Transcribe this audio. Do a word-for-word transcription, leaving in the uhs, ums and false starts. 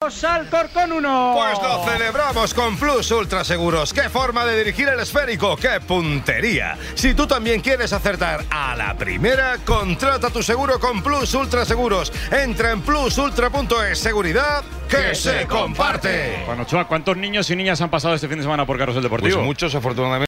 dos, Alcorcón uno. Pues lo celebramos con Plus Ultra Seguros. ¡Qué forma de dirigir el esférico! ¡Qué puntería! Si tú también quieres acertar a la primera, contrata tu seguro con Plus Ultra Seguros. Entra en plus ultra punto es. Seguridad que se comparte. Bueno, Ochoa, ¿cuántos niños y niñas han pasado este fin de semana por Carrusel Deportivo? Pues muchos, afortunadamente.